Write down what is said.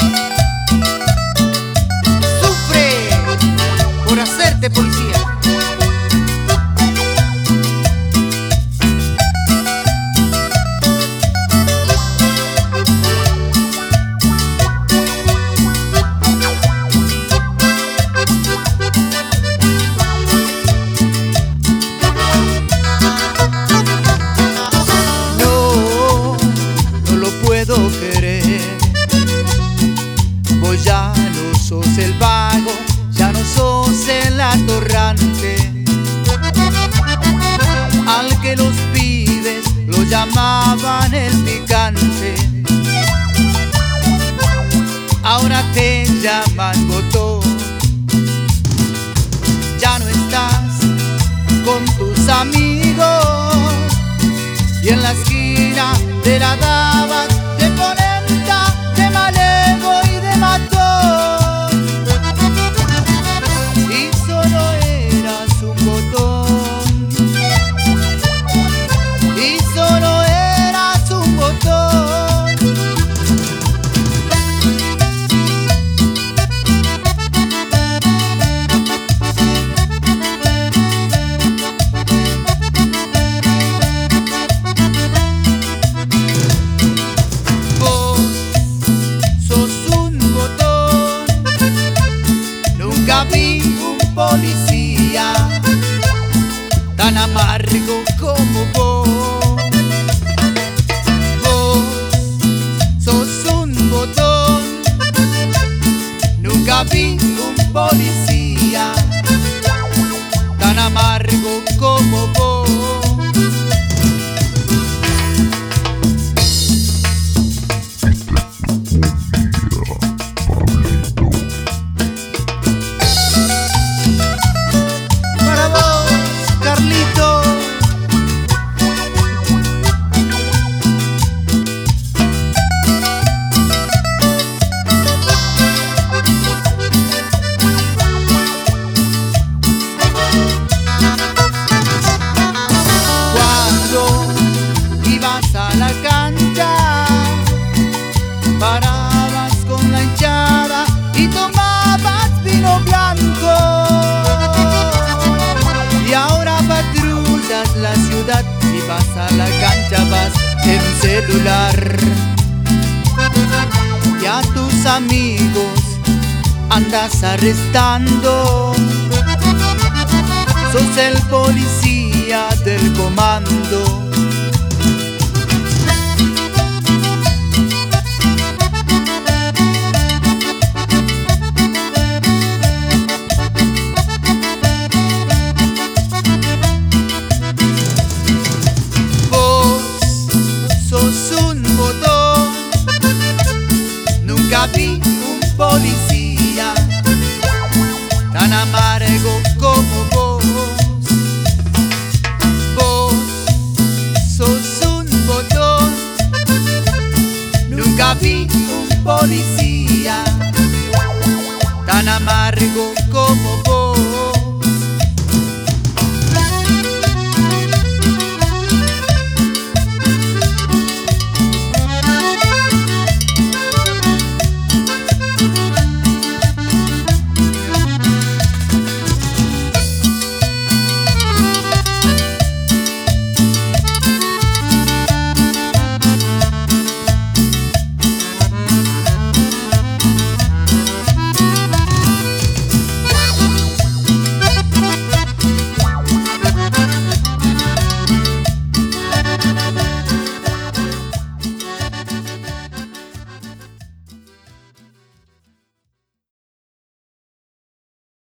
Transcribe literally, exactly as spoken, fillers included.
Sufre por hacerte policía. Vos ya no sos el vago, ya no sos el atorrante, al que los pibes lo llamaban el picante. Ahora te llaman botón. Ya no estás con tus amigos y en la esquina te la dabas de polenta, de malevo y de matón, y solo eras un botón, y solo eras un botón. Nunca vi un policía tan amargo como vos. Vos sos un botón. Nunca vi un policía tan amargo como vos. A la cancha parabas con la hinchada y tomabas vino blanco, y ahora patrullas la ciudad y vas a la cancha, vas en un celular, y a tus amigos andas arrestando. Sos el policía del comando. Nunca vi un policía tan amargo como vos. Vos sos un botón. Nunca vi un policía tan amargo como vos.